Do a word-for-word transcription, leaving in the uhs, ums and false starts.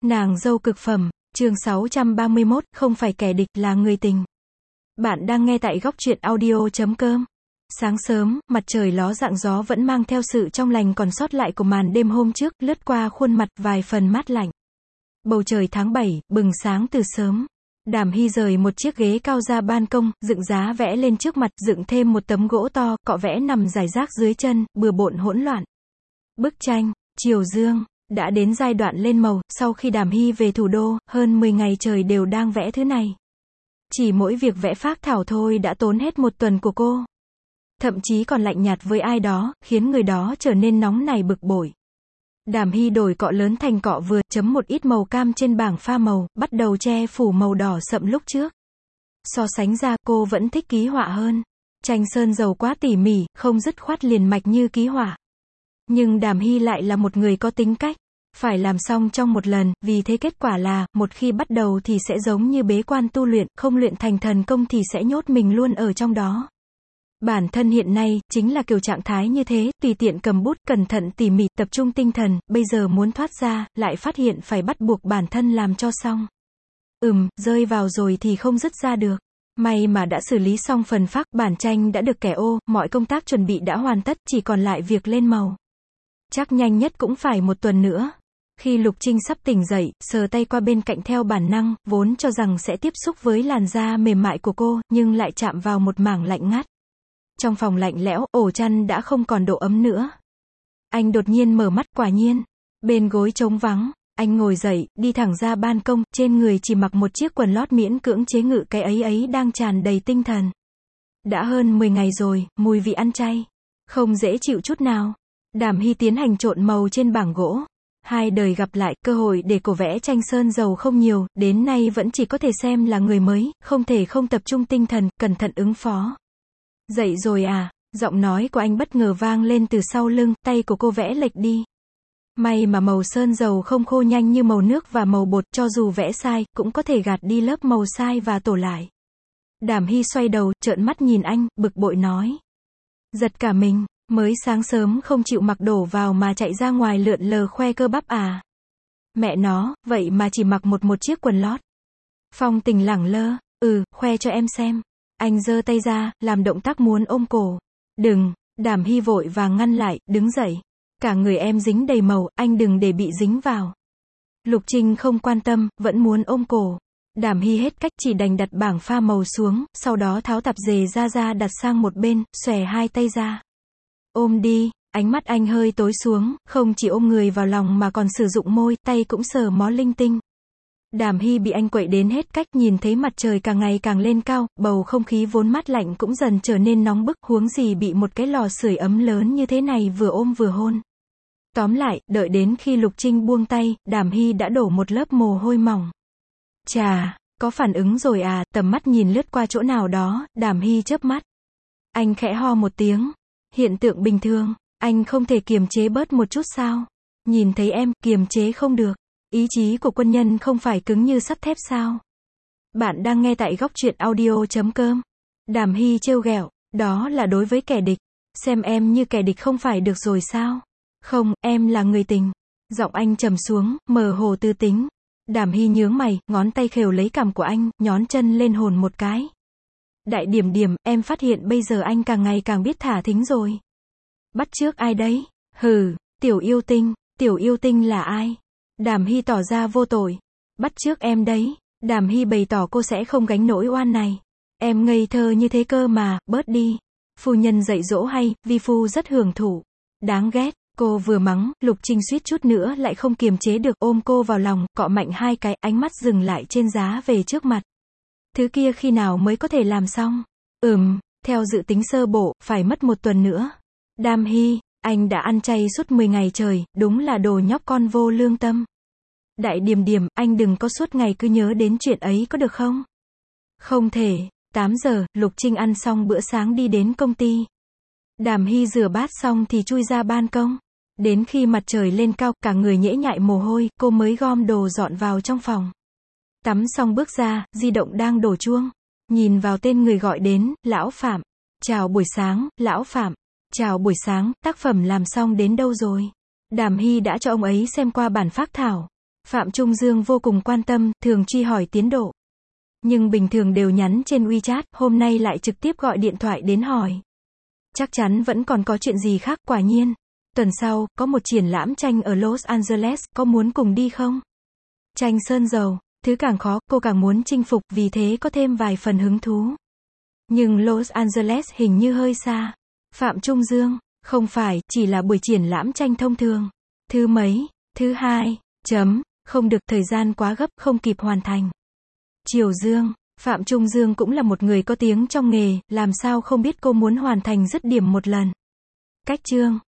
Nàng dâu cực phẩm, chương sáu trăm ba mươi mốt, không phải kẻ địch là người tình. Bạn đang nghe tại góc truyện audio chấm com. Sáng sớm, mặt trời ló dạng gió vẫn mang theo sự trong lành còn sót lại của màn đêm hôm trước, lướt qua khuôn mặt vài phần mát lạnh. Bầu trời tháng bảy, bừng sáng từ sớm. Đàm Hy rời một chiếc ghế cao ra ban công, dựng giá vẽ lên trước mặt, dựng thêm một tấm gỗ to, cọ vẽ nằm rải rác dưới chân, bừa bộn hỗn loạn. Bức tranh, Chiều Dương, đã đến giai đoạn lên màu, sau khi Đàm Hy về thủ đô, hơn mười ngày trời đều đang vẽ thứ này. Chỉ mỗi việc vẽ phác thảo thôi đã tốn hết một tuần của cô. Thậm chí còn lạnh nhạt với ai đó, khiến người đó trở nên nóng nảy bực bội. Đàm Hy đổi cọ lớn thành cọ vừa, chấm một ít màu cam trên bảng pha màu, bắt đầu che phủ màu đỏ sậm lúc trước. So sánh ra, cô vẫn thích ký họa hơn. Tranh sơn dầu quá tỉ mỉ, không dứt khoát liền mạch như ký họa. Nhưng Đàm Hy lại là một người có tính cách, phải làm xong trong một lần, vì thế kết quả là, một khi bắt đầu thì sẽ giống như bế quan tu luyện, không luyện thành thần công thì sẽ nhốt mình luôn ở trong đó. Bản thân hiện nay, chính là kiểu trạng thái như thế, tùy tiện cầm bút, cẩn thận tỉ mỉ, tập trung tinh thần, bây giờ muốn thoát ra, lại phát hiện phải bắt buộc bản thân làm cho xong. Ừm, rơi vào rồi thì không dứt ra được. May mà đã xử lý xong phần phác, bản tranh đã được kẻ ô, mọi công tác chuẩn bị đã hoàn tất, chỉ còn lại việc lên màu. Chắc nhanh nhất cũng phải một tuần nữa. Khi Lục Trinh sắp tỉnh dậy, sờ tay qua bên cạnh theo bản năng, vốn cho rằng sẽ tiếp xúc với làn da mềm mại của cô, nhưng lại chạm vào một mảng lạnh ngắt. Trong phòng lạnh lẽo, ổ chăn đã không còn độ ấm nữa. Anh đột nhiên mở mắt, quả nhiên, bên gối trống vắng. Anh ngồi dậy, đi thẳng ra ban công, trên người chỉ mặc một chiếc quần lót miễn cưỡng chế ngự cái ấy ấy đang tràn đầy tinh thần. Đã hơn mười ngày rồi, mùi vị ăn chay, không dễ chịu chút nào. Đàm Hy tiến hành trộn màu trên bảng gỗ. Hai đời gặp lại, cơ hội để cô vẽ tranh sơn dầu không nhiều, đến nay vẫn chỉ có thể xem là người mới, không thể không tập trung tinh thần, cẩn thận ứng phó. Dậy rồi à, giọng nói của anh bất ngờ vang lên từ sau lưng, tay của cô vẽ lệch đi. May mà màu sơn dầu không khô nhanh như màu nước và màu bột, cho dù vẽ sai, cũng có thể gạt đi lớp màu sai và tổ lại. Đàm Hy xoay đầu, trợn mắt nhìn anh, bực bội nói. Giật cả mình, mới sáng sớm không chịu mặc đổ vào mà chạy ra ngoài lượn lờ khoe cơ bắp à. Mẹ nó, vậy mà chỉ mặc một một chiếc quần lót. Phong Tình lẳng lơ, ừ, khoe cho em xem. Anh giơ tay ra, làm động tác muốn ôm cổ. Đừng, Đàm Hy vội vàng ngăn lại, đứng dậy. Cả người em dính đầy màu, anh đừng để bị dính vào. Lục Trinh không quan tâm, vẫn muốn ôm cổ. Đàm Hy hết cách, chỉ đành đặt bảng pha màu xuống, sau đó tháo tạp dề ra ra đặt sang một bên, xòe hai tay ra. Ôm đi, ánh mắt anh hơi tối xuống, không chỉ ôm người vào lòng mà còn sử dụng môi, tay cũng sờ mó linh tinh. Đàm Hy bị anh quậy đến hết cách, nhìn thấy mặt trời càng ngày càng lên cao, bầu không khí vốn mát lạnh cũng dần trở nên nóng bức, huống gì bị một cái lò sưởi ấm lớn như thế này vừa ôm vừa hôn. Tóm lại, đợi đến khi Lục Trinh buông tay, Đàm Hy đã đổ một lớp mồ hôi mỏng. Chà, có phản ứng rồi à, tầm mắt nhìn lướt qua chỗ nào đó, Đàm Hy chớp mắt. Anh khẽ ho một tiếng. Hiện tượng bình thường, anh không thể kiềm chế bớt một chút sao? Nhìn thấy em, kiềm chế không được. Ý chí của quân nhân không phải cứng như sắt thép sao? Bạn đang nghe tại góc truyện audio chấm com. Đàm Hy trêu ghẹo, đó là đối với kẻ địch. Xem em như kẻ địch không phải được rồi sao? Không, em là người tình. Giọng anh trầm xuống, mờ hồ tư tính. Đàm Hy nhướng mày, ngón tay khều lấy cằm của anh, nhón chân lên hồn một cái. Đại điểm điểm, em phát hiện bây giờ anh càng ngày càng biết thả thính rồi. Bắt chước ai đấy? Hừ, tiểu yêu tinh. Tiểu yêu tinh là ai? Đàm Hy tỏ ra vô tội. Bắt chước em đấy. Đàm Hy bày tỏ cô sẽ không gánh nỗi oan này. Em ngây thơ như thế cơ mà, bớt đi. Phu nhân dạy dỗ hay, vi phu rất hưởng thụ. Đáng ghét. Cô vừa mắng, Lục Trinh suýt chút nữa lại không kiềm chế được, ôm cô vào lòng, cọ mạnh hai cái, ánh mắt dừng lại trên giá về trước mặt. Thứ kia khi nào mới có thể làm xong? Ừm, theo dự tính sơ bộ, phải mất một tuần nữa. Đàm Hy, anh đã ăn chay suốt mười ngày trời, đúng là đồ nhóc con vô lương tâm. Đại Điềm Điềm, anh đừng có suốt ngày cứ nhớ đến chuyện ấy có được không? Không thể. tám giờ, Lục Trinh ăn xong bữa sáng đi đến công ty. Đàm Hy rửa bát xong thì chui ra ban công. Đến khi mặt trời lên cao, cả người nhễ nhại mồ hôi, cô mới gom đồ dọn vào trong phòng. Tắm xong bước ra, di động đang đổ chuông. Nhìn vào tên người gọi đến, Lão Phạm. Chào buổi sáng, Lão Phạm. Chào buổi sáng, tác phẩm làm xong đến đâu rồi? Đàm Hy đã cho ông ấy xem qua bản phác thảo. Phạm Trung Dương vô cùng quan tâm, thường truy hỏi tiến độ. Nhưng bình thường đều nhắn trên WeChat, hôm nay lại trực tiếp gọi điện thoại đến hỏi. Chắc chắn vẫn còn có chuyện gì khác, quả nhiên. Tuần sau, có một triển lãm tranh ở Los Angeles, có muốn cùng đi không? Tranh sơn dầu, thứ càng khó, cô càng muốn chinh phục, vì thế có thêm vài phần hứng thú. Nhưng Los Angeles hình như hơi xa. Phạm Trung Dương, không phải, chỉ là buổi triển lãm tranh thông thường. Thứ mấy? Thứ hai, chấm, không được, thời gian quá gấp, không kịp hoàn thành. Triều Dương, Phạm Trung Dương cũng là một người có tiếng trong nghề, làm sao không biết cô muốn hoàn thành dứt điểm một lần. Cách chương.